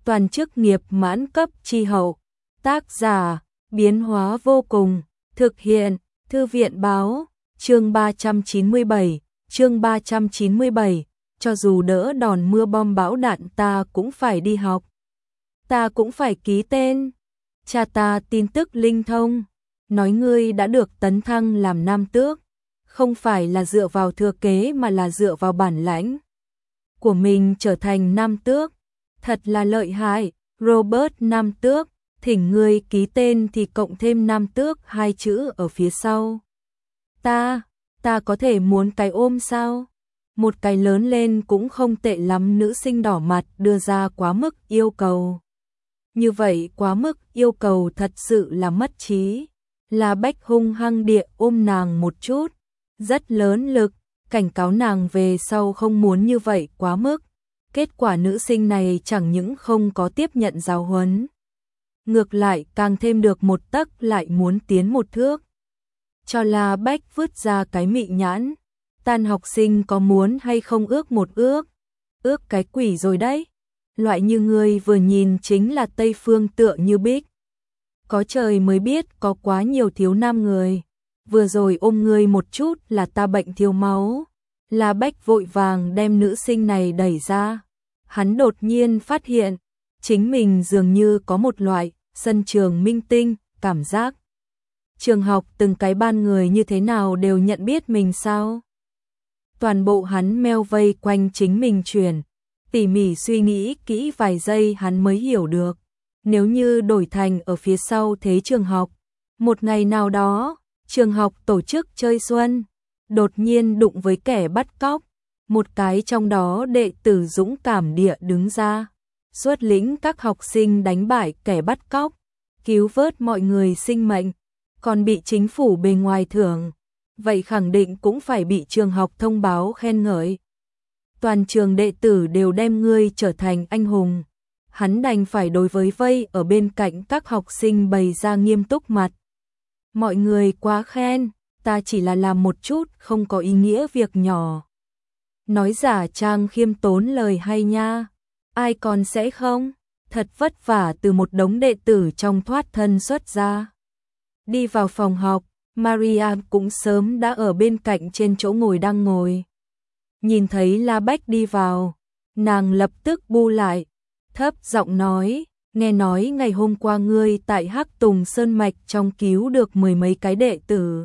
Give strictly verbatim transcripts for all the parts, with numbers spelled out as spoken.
toàn chức nghiệp mãn cấp chi hậu. Tác giả, biến hóa vô cùng, thực hiện, Thư viện báo, chương ba trăm chín mươi bảy, chương ba trăm chín mươi bảy, cho dù đỡ đòn mưa bom bão đạn ta cũng phải đi học. Ta cũng phải ký tên. Cha ta tin tức linh thông, nói ngươi đã được tấn thăng làm nam tước, không phải là dựa vào thừa kế mà là dựa vào bản lãnh của mình trở thành nam tước. Thật là lợi hại, Robert nam tước, thỉnh ngươi ký tên thì cộng thêm nam tước hai chữ ở phía sau. Ta, ta có thể muốn cái ôm sao? Một cái lớn lên cũng không tệ lắm, nữ sinh đỏ mặt đưa ra quá mức yêu cầu. Như vậy quá mức yêu cầu thật sự là mất trí. La Bách hung hăng địa ôm nàng một chút, rất lớn lực, cảnh cáo nàng về sau không muốn như vậy quá mức. Kết quả nữ sinh này chẳng những không có tiếp nhận giáo huấn, ngược lại càng thêm được một tấc lại muốn tiến một thước. Cho La Bách vứt ra cái mị nhãn, tan học sinh có muốn hay không ước một ước, ước cái quỷ rồi đấy. Loại như ngươi vừa nhìn chính là Tây Phương tựa như bích. Có trời mới biết có quá nhiều thiếu nam người. Vừa rồi ôm ngươi một chút là ta bệnh thiếu máu. La Bách vội vàng đem nữ sinh này đẩy ra. Hắn đột nhiên phát hiện, chính mình dường như có một loại sân trường minh tinh, cảm giác. Trường học từng cái ban người như thế nào đều nhận biết mình sao? Toàn bộ hắn meo vây quanh chính mình chuyển. Tỉ mỉ suy nghĩ kỹ vài giây hắn mới hiểu được. Nếu như đổi thành ở phía sau thế trường học, một ngày nào đó, trường học tổ chức chơi xuân, đột nhiên đụng với kẻ bắt cóc, một cái trong đó đệ tử dũng cảm địa đứng ra, xuất lĩnh các học sinh đánh bại kẻ bắt cóc, cứu vớt mọi người sinh mệnh, còn bị chính phủ bề ngoài thưởng, vậy khẳng định cũng phải bị trường học thông báo khen ngợi. Toàn trường đệ tử đều đem ngươi trở thành anh hùng. Hắn đành phải đối với vây ở bên cạnh các học sinh bày ra nghiêm túc mặt. Mọi người quá khen, ta chỉ là làm một chút không có ý nghĩa việc nhỏ. Nói giả trang khiêm tốn lời hay nha. Ai còn sẽ không? Thật vất vả từ một đống đệ tử trong thoát thân xuất ra. Đi vào phòng học, Maria cũng sớm đã ở bên cạnh trên chỗ ngồi đang ngồi. Nhìn thấy La Bách đi vào, nàng lập tức bu lại, thấp giọng nói, nghe nói ngày hôm qua ngươi tại Hắc Tùng Sơn Mạch trong cứu được mười mấy cái đệ tử.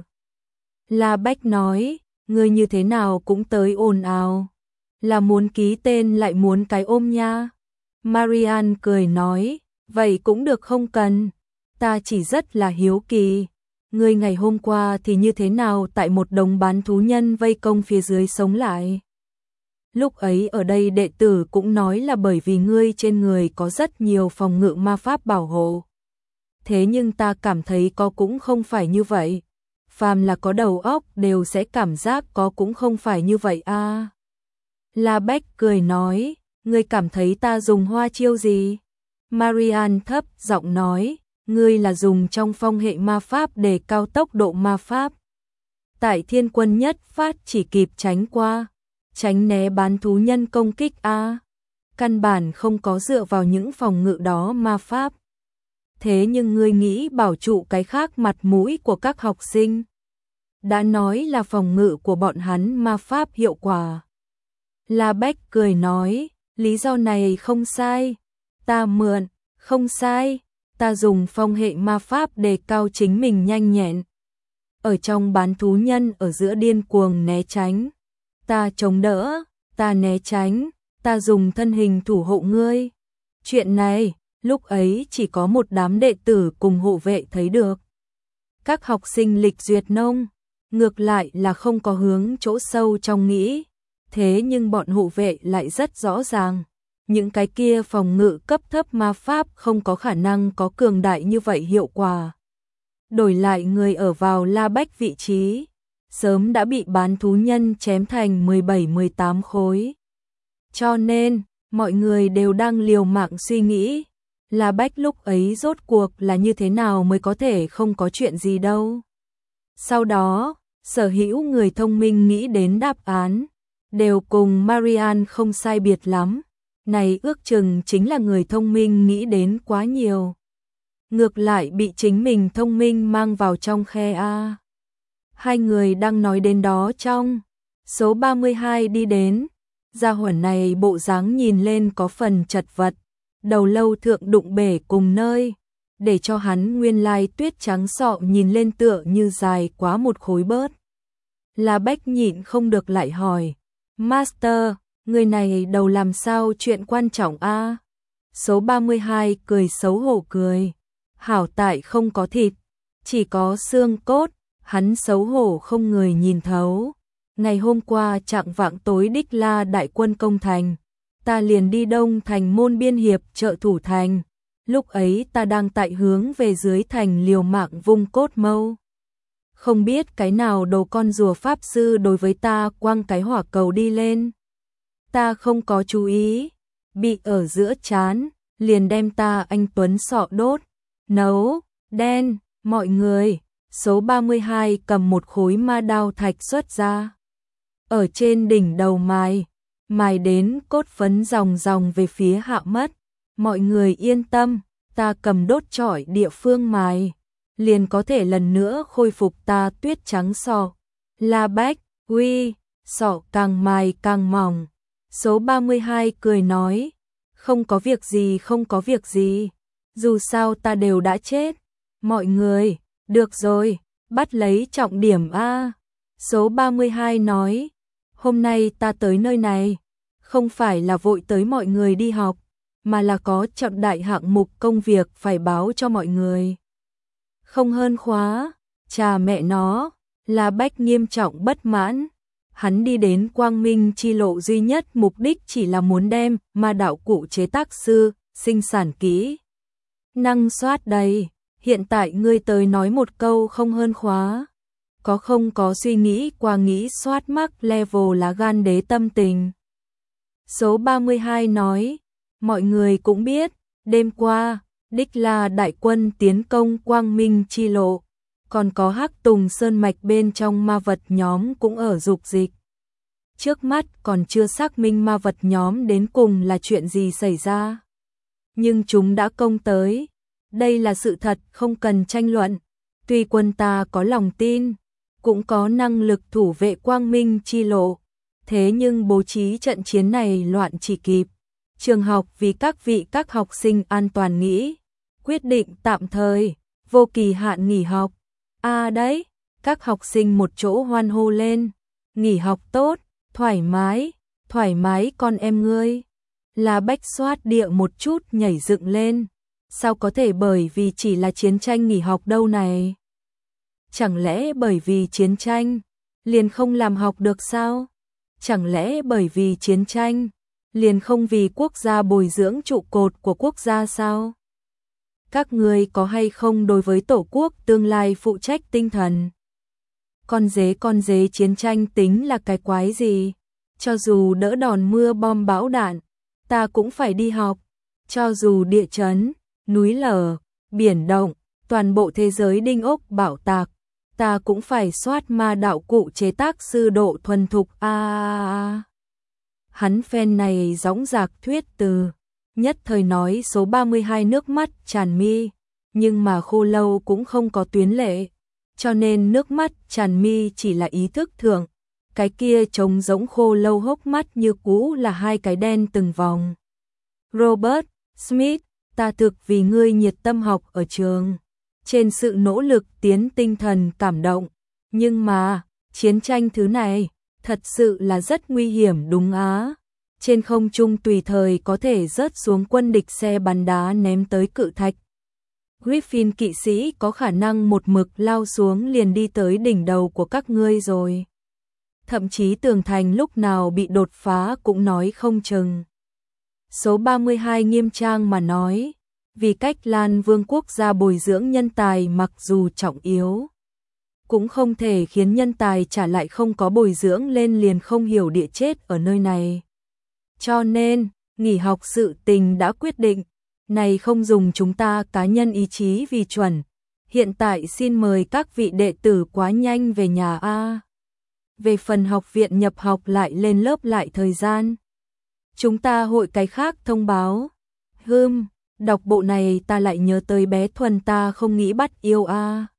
La Bách nói, ngươi như thế nào cũng tới ồn ào, là muốn ký tên lại muốn cái ôm nha. Marian cười nói, vậy cũng được không cần, ta chỉ rất là hiếu kỳ. Ngươi ngày hôm qua thì như thế nào tại một đống bán thú nhân vây công phía dưới sống lại? Lúc ấy ở đây đệ tử cũng nói là bởi vì ngươi trên người có rất nhiều phòng ngự ma pháp bảo hộ. Thế nhưng ta cảm thấy có cũng không phải như vậy. Phàm là có đầu óc đều sẽ cảm giác có cũng không phải như vậy a. À. La Bách cười nói, ngươi cảm thấy ta dùng hoa chiêu gì? Marian thấp giọng nói, ngươi là dùng trong phong hệ ma pháp để cao tốc độ ma pháp. Tại thiên quân nhất phát chỉ kịp tránh qua. Tránh né bán thú nhân công kích a, căn bản không có dựa vào những phòng ngự đó ma pháp. Thế nhưng ngươi nghĩ bảo trụ cái khác mặt mũi của các học sinh. Đã nói là phòng ngự của bọn hắn ma pháp hiệu quả. La Bách cười nói, lý do này không sai. Ta mượn, không sai. Ta dùng phong hệ ma pháp để cao chính mình nhanh nhẹn. Ở trong bán thú nhân ở giữa điên cuồng né tránh. Ta chống đỡ, ta né tránh, ta dùng thân hình thủ hộ ngươi. Chuyện này, lúc ấy chỉ có một đám đệ tử cùng hộ vệ thấy được. Các học sinh lịch duyệt nông, ngược lại là không có hướng chỗ sâu trong nghĩ. Thế nhưng bọn hộ vệ lại rất rõ ràng. Những cái kia phòng ngự cấp thấp ma pháp không có khả năng có cường đại như vậy hiệu quả. Đổi lại người ở vào La Bách vị trí. Sớm đã bị bán thú nhân chém thành mười bảy mười tám khối. Cho nên, mọi người đều đang liều mạng suy nghĩ, La Bách lúc ấy rốt cuộc là như thế nào mới có thể không có chuyện gì đâu. Sau đó, sở hữu người thông minh nghĩ đến đáp án, đều cùng Marian không sai biệt lắm. này ước chừng chính là người thông minh nghĩ đến quá nhiều. Ngược lại bị chính mình thông minh mang vào trong khe a. Hai người đang nói đến đó trong. Số ba mươi hai đi đến. Gia hỏa này bộ dáng nhìn lên có phần chật vật. Đầu lâu thượng đụng bể cùng nơi. Để cho hắn nguyên lai tuyết trắng sọ nhìn lên tựa như dài quá một khối bớt. La Bách nhịn không được lại hỏi. Master, người này đầu làm sao chuyện quan trọng a? Số ba mươi hai cười xấu hổ cười. Hảo tại không có thịt, chỉ có xương cốt, hắn xấu hổ không người nhìn thấu. Ngày hôm qua chạng vạng tối Đích La đại quân công thành, ta liền đi đông thành môn biên hiệp trợ thủ thành. Lúc ấy ta đang tại hướng về dưới thành liều mạng vung cốt mâu. Không biết cái nào đồ con rùa pháp sư đối với ta quăng cái hỏa cầu đi lên. Ta không có chú ý, bị ở giữa trán, liền đem ta anh Tuấn sọ đốt, nấu, đen, mọi người. Số ba mươi hai cầm một khối ma đao thạch xuất ra. Ở trên đỉnh đầu mài, mài đến cốt phấn dòng dòng về phía hạ mất. Mọi người yên tâm, ta cầm đốt chổi địa phương mài, liền có thể lần nữa khôi phục ta tuyết trắng sọ. La Bách, uy, sọ càng mài càng mỏng. Số ba mươi hai cười nói, không có việc gì không có việc gì, dù sao ta đều đã chết. Mọi người, được rồi, bắt lấy trọng điểm a. Số ba mươi hai nói, hôm nay ta tới nơi này, không phải là vội tới mọi người đi học, mà là có trọng đại hạng mục công việc phải báo cho mọi người. Không hơn khóa, chà mẹ nó, La Bách nghiêm trọng bất mãn. Hắn đi đến Quang Minh chi lộ duy nhất mục đích chỉ là muốn đem ma đạo cụ chế tác sư, sinh sản kỹ. Năng soát đầy, hiện tại ngươi tới nói một câu không hơn khóa. Có không có suy nghĩ qua nghĩ soát mắc level lá gan đế tâm tình. Số ba mươi hai nói, mọi người cũng biết, đêm qua, Đích La đại quân tiến công Quang Minh chi lộ. Còn có Hắc Tùng Sơn mạch bên trong ma vật nhóm cũng ở dục dịch. Trước mắt còn chưa xác minh ma vật nhóm đến cùng là chuyện gì xảy ra. Nhưng chúng đã công tới. Đây là sự thật không cần tranh luận. Tuy quân ta có lòng tin, cũng có năng lực thủ vệ Quang Minh chi lộ. Thế nhưng bố trí trận chiến này loạn chỉ kịp. Trường học vì các vị các học sinh an toàn nghĩ. Quyết định tạm thời, vô kỳ hạn nghỉ học. À đấy, các học sinh một chỗ hoan hô lên. Nghỉ học tốt, thoải mái, thoải mái con em ngươi. La Bách xoát địa một chút nhảy dựng lên. Sao có thể bởi vì chỉ là chiến tranh nghỉ học đâu này? Chẳng lẽ bởi vì chiến tranh, liền không làm học được sao? Chẳng lẽ bởi vì chiến tranh, liền không vì quốc gia bồi dưỡng trụ cột của quốc gia sao? Các ngươi có hay không đối với tổ quốc tương lai phụ trách tinh thần? Con dế con dế chiến tranh tính là cái quái gì? Cho dù đỡ đòn mưa bom bão đạn, ta cũng phải đi học. Cho dù địa chấn, núi lở, biển động, toàn bộ thế giới đinh ốc bảo tạc, ta cũng phải soát ma đạo cụ chế tác sư độ thuần thục a. À, hắn phen này dõng dạc thuyết từ, nhất thời nói số ba mươi hai nước mắt tràn mi, nhưng mà Khô Lâu cũng không có tuyến lệ, cho nên nước mắt tràn mi chỉ là ý thức thượng, cái kia trông giống Khô Lâu hốc mắt như cũ là hai cái đen từng vòng. Robert Smith, ta thực vì ngươi nhiệt tâm học ở trường, trên sự nỗ lực tiến tinh thần cảm động, nhưng mà, chiến tranh thứ này, thật sự là rất nguy hiểm đúng á. Trên không trung tùy thời có thể rớt xuống quân địch xe bắn đá ném tới cự thạch. Griffin kỵ sĩ có khả năng một mực lao xuống liền đi tới đỉnh đầu của các ngươi rồi. Thậm chí tường thành lúc nào bị đột phá cũng nói không chừng. Số ba mươi hai nghiêm trang mà nói, vì cách Lan Vương quốc gia bồi dưỡng nhân tài mặc dù trọng yếu, cũng không thể khiến nhân tài trả lại không có bồi dưỡng lên liền không hiểu địa chết ở nơi này. Cho nên, nghỉ học sự tình đã quyết định, này không dùng chúng ta cá nhân ý chí vì chuẩn. Hiện tại xin mời các vị đệ tử quá nhanh về nhà a. Về phần học viện nhập học lại lên lớp lại thời gian. Chúng ta hội cái khác thông báo. Hừm, đọc bộ này ta lại nhớ tới bé Thuần ta không nghĩ bắt yêu a.